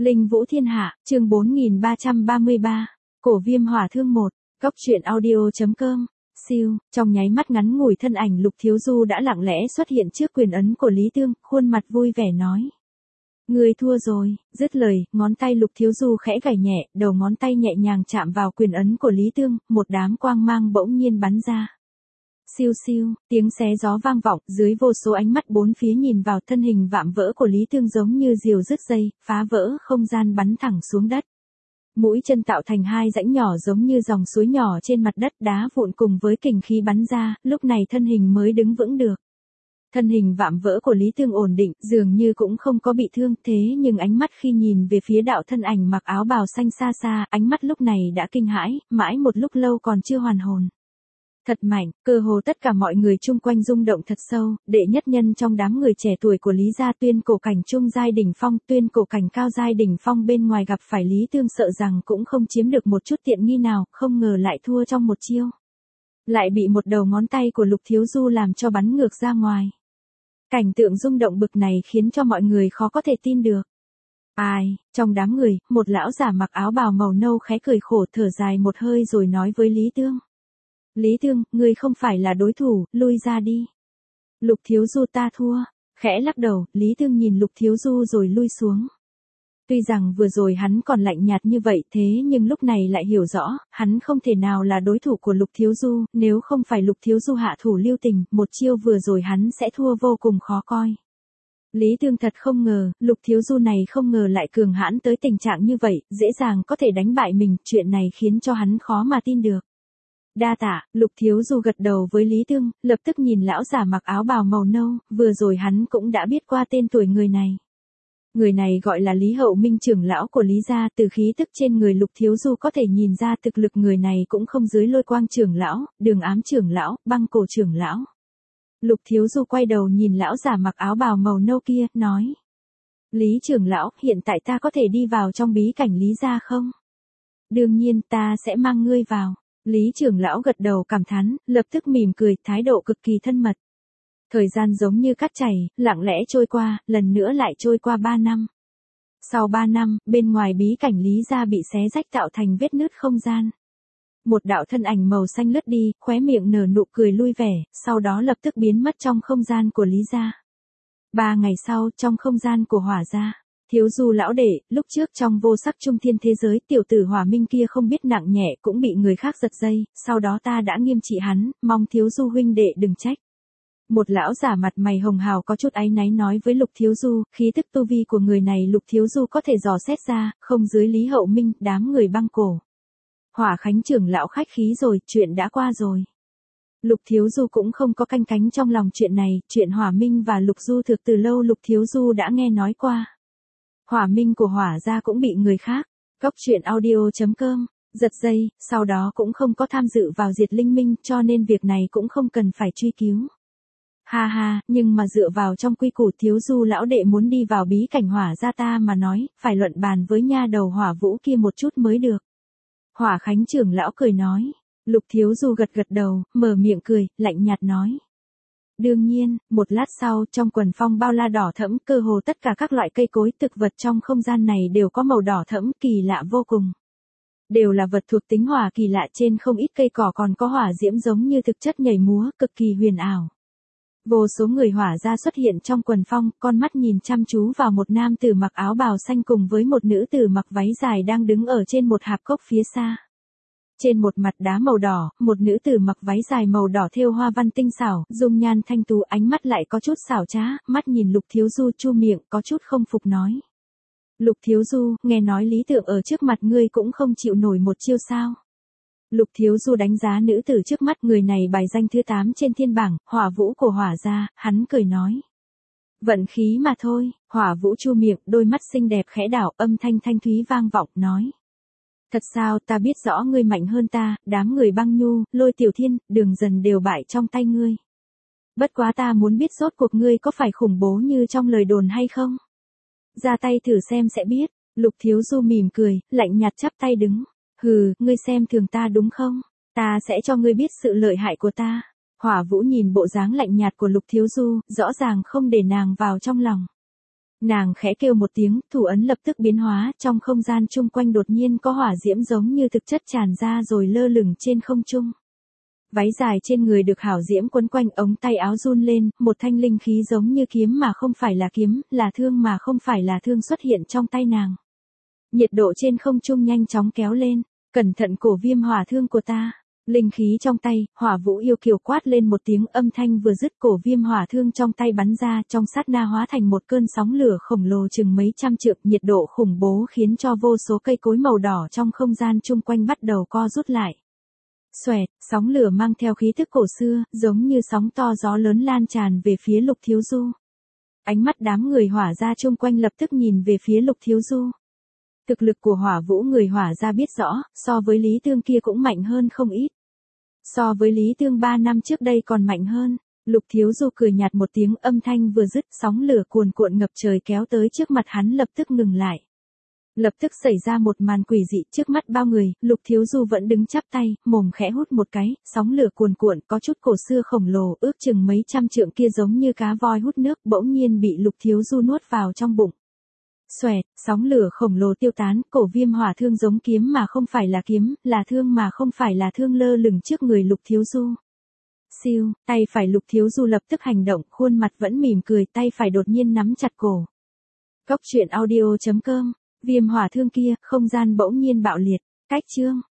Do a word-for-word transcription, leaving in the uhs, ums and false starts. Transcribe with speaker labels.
Speaker 1: Linh Vũ Thiên Hạ, chương bốn nghìn ba trăm ba mươi ba, Cổ Viêm Hỏa Thương một, Góc truyện audio.com, siêu, trong nháy mắt ngắn ngủi thân ảnh Lục Thiếu Du đã lặng lẽ xuất hiện trước quyền ấn của Lý Tương, khuôn mặt vui vẻ nói. Ngươi thua rồi, dứt lời, ngón tay Lục Thiếu Du khẽ gảy nhẹ, đầu ngón tay nhẹ nhàng chạm vào quyền ấn của Lý Tương, một đám quang mang bỗng nhiên bắn ra. Siêu siêu, tiếng xé gió vang vọng, dưới vô số ánh mắt bốn phía nhìn vào thân hình vạm vỡ của Lý Tương giống như diều dứt dây, phá vỡ không gian bắn thẳng xuống đất. Mũi chân tạo thành hai rãnh nhỏ giống như dòng suối nhỏ trên mặt đất, đá vụn cùng với kình khí bắn ra, lúc này thân hình mới đứng vững được. Thân hình vạm vỡ của Lý Tương ổn định, dường như cũng không có bị thương, thế nhưng ánh mắt khi nhìn về phía đạo thân ảnh mặc áo bào xanh xa xa, ánh mắt lúc này đã kinh hãi, mãi một lúc lâu còn chưa hoàn hồn. Thật mạnh, cơ hồ tất cả mọi người chung quanh rung động thật sâu, đệ nhất nhân trong đám người trẻ tuổi của Lý gia Tuyên cổ cảnh trung giai đỉnh phong, Tuyên cổ cảnh cao giai đỉnh phong bên ngoài gặp phải Lý Tương sợ rằng cũng không chiếm được một chút tiện nghi nào, không ngờ lại thua trong một chiêu. Lại bị một đầu ngón tay của Lục Thiếu Du làm cho bắn ngược ra ngoài. Cảnh tượng rung động bực này khiến cho mọi người khó có thể tin được. Ai, trong đám người, một lão giả mặc áo bào màu nâu khẽ cười khổ thở dài một hơi rồi nói với Lý Tương. Lý Tương, ngươi không phải là đối thủ, lui ra đi. Lục Thiếu Du ta thua, khẽ lắc đầu, Lý Tương nhìn Lục Thiếu Du rồi lui xuống. Tuy rằng vừa rồi hắn còn lạnh nhạt như vậy thế nhưng lúc này lại hiểu rõ, hắn không thể nào là đối thủ của Lục Thiếu Du, nếu không phải Lục Thiếu Du hạ thủ lưu tình, một chiêu vừa rồi hắn sẽ thua vô cùng khó coi. Lý Tương thật không ngờ, Lục Thiếu Du này không ngờ lại cường hãn tới tình trạng như vậy, dễ dàng có thể đánh bại mình, chuyện này khiến cho hắn khó mà tin được. Đa tạ, Lục Thiếu Du gật đầu với Lý Tương, lập tức nhìn lão giả mặc áo bào màu nâu, vừa rồi hắn cũng đã biết qua tên tuổi người này. Người này gọi là Lý Hậu Minh trưởng lão của Lý gia, từ khí tức trên người Lục Thiếu Du có thể nhìn ra thực lực người này cũng không dưới Lôi Quang trưởng lão, Đường Ám trưởng lão, Băng Cổ trưởng lão. Lục Thiếu Du quay đầu nhìn lão giả mặc áo bào màu nâu kia, nói. Lý trưởng lão, hiện tại ta có thể đi vào trong bí cảnh Lý gia không? Đương nhiên ta sẽ mang ngươi vào. Lý trưởng lão gật đầu cảm thán, lập tức mỉm cười, thái độ cực kỳ thân mật. Thời gian giống như cát chảy, lặng lẽ trôi qua, lần nữa lại trôi qua ba năm. Sau ba năm, bên ngoài bí cảnh Lý gia bị xé rách tạo thành vết nứt không gian. Một đạo thân ảnh màu xanh lướt đi, khóe miệng nở nụ cười lui vẻ, sau đó lập tức biến mất trong không gian của Lý gia. Ba ngày sau, trong không gian của Hỏa gia. Thiếu Du lão đệ, lúc trước trong vô sắc trung thiên thế giới tiểu tử Hỏa Minh kia không biết nặng nhẹ cũng bị người khác giật dây, sau đó ta đã nghiêm trị hắn, mong Thiếu Du huynh đệ đừng trách. Một lão giả mặt mày hồng hào có chút áy náy nói với Lục Thiếu Du, khí tức tu vi của người này Lục Thiếu Du có thể dò xét ra, không dưới Lý Hậu Minh, đám người Băng Cổ. Hỏa Khánh trưởng lão khách khí rồi, chuyện đã qua rồi. Lục Thiếu Du cũng không có canh cánh trong lòng chuyện này, chuyện Hỏa Minh và Lục Du thực từ lâu Lục Thiếu Du đã nghe nói qua. Hỏa Minh của Hỏa gia cũng bị người khác, Góc truyện audio.com, giật dây, sau đó cũng không có tham dự vào diệt linh minh cho nên việc này cũng không cần phải truy cứu. Ha ha, nhưng mà dựa vào trong quy củ Thiếu Du lão đệ muốn đi vào bí cảnh Hỏa gia ta mà nói, phải luận bàn với nha đầu Hỏa Vũ kia một chút mới được. Hỏa Khánh trưởng lão cười nói. Lục Thiếu Du gật gật đầu, mở miệng cười, lạnh nhạt nói. Đương nhiên, một lát sau, trong quần phong bao la đỏ thẫm, cơ hồ tất cả các loại cây cối thực vật trong không gian này đều có màu đỏ thẫm, kỳ lạ vô cùng. Đều là vật thuộc tính hỏa kỳ lạ, trên không ít cây cỏ còn có hỏa diễm giống như thực chất nhảy múa, cực kỳ huyền ảo. Vô số người Hỏa gia xuất hiện trong quần phong, con mắt nhìn chăm chú vào một nam tử mặc áo bào xanh cùng với một nữ tử mặc váy dài đang đứng ở trên một hạp cốc phía xa. Trên một mặt đá màu đỏ, một nữ tử mặc váy dài màu đỏ thêu hoa văn tinh xảo, dung nhan thanh tú, ánh mắt lại có chút xảo trá, mắt nhìn Lục Thiếu Du chu miệng, có chút không phục nói. Lục Thiếu Du, nghe nói Lý Tượng ở trước mặt ngươi cũng không chịu nổi một chiêu sao? Lục Thiếu Du đánh giá nữ tử trước mắt, người này bài danh thứ tám trên thiên bảng, Hỏa Vũ của Hỏa gia, hắn cười nói. Vận khí mà thôi, Hỏa Vũ chu miệng, đôi mắt xinh đẹp khẽ đảo, âm thanh thanh thúy vang vọng, nói. Thật sao, ta biết rõ ngươi mạnh hơn ta, đám người Băng Nhu, Lôi Tiểu Thiên, Đường Dần đều bại trong tay ngươi. Bất quá ta muốn biết rốt cuộc ngươi có phải khủng bố như trong lời đồn hay không? Ra tay thử xem sẽ biết. Lục Thiếu Du mỉm cười, lạnh nhạt chắp tay đứng. Hừ, ngươi xem thường ta đúng không? Ta sẽ cho ngươi biết sự lợi hại của ta. Hỏa Vũ nhìn bộ dáng lạnh nhạt của Lục Thiếu Du, rõ ràng không để nàng vào trong lòng. Nàng khẽ kêu một tiếng, thủ ấn lập tức biến hóa, trong không gian chung quanh đột nhiên có hỏa diễm giống như thực chất tràn ra rồi lơ lửng trên không trung. Váy dài trên người được hảo diễm quấn quanh, ống tay áo run lên, một thanh linh khí giống như kiếm mà không phải là kiếm, là thương mà không phải là thương xuất hiện trong tay nàng. Nhiệt độ trên không trung nhanh chóng kéo lên, cẩn thận cổ viêm hỏa thương của ta. Linh khí trong tay, Hỏa Vũ yêu kiều quát lên một tiếng, âm thanh vừa dứt, cổ viêm hỏa thương trong tay bắn ra, trong sát na hóa thành một cơn sóng lửa khổng lồ chừng mấy trăm trượng, nhiệt độ khủng bố khiến cho vô số cây cối màu đỏ trong không gian chung quanh bắt đầu co rút lại. Xoẹt, sóng lửa mang theo khí thức cổ xưa, giống như sóng to gió lớn lan tràn về phía Lục Thiếu Du. Ánh mắt đám người Hỏa gia chung quanh lập tức nhìn về phía Lục Thiếu Du. Thực lực của Hỏa Vũ người Hỏa gia biết rõ, so với Lý Tương kia cũng mạnh hơn không ít. So với Lý Tương ba năm trước đây còn mạnh hơn. Lục Thiếu Du cười nhạt một tiếng, âm thanh vừa dứt, sóng lửa cuồn cuộn ngập trời kéo tới trước mặt hắn lập tức ngừng lại. Lập tức xảy ra một màn quỷ dị trước mắt bao người, Lục Thiếu Du vẫn đứng chắp tay, mồm khẽ hút một cái, sóng lửa cuồn cuộn có chút cổ xưa khổng lồ, ước chừng mấy trăm trượng kia giống như cá voi hút nước, bỗng nhiên bị Lục Thiếu Du nuốt vào trong bụng. Xoẹt, sóng lửa khổng lồ tiêu tán, cổ viêm hỏa thương giống kiếm mà không phải là kiếm, là thương mà không phải là thương lơ lửng trước người Lục Thiếu Du. Siêu, tay phải Lục Thiếu Du lập tức hành động, khuôn mặt vẫn mỉm cười, tay phải đột nhiên nắm chặt cổ. Cốc truyện audio chấm com, viêm hỏa thương kia, không gian bỗng nhiên bạo liệt, cách chương.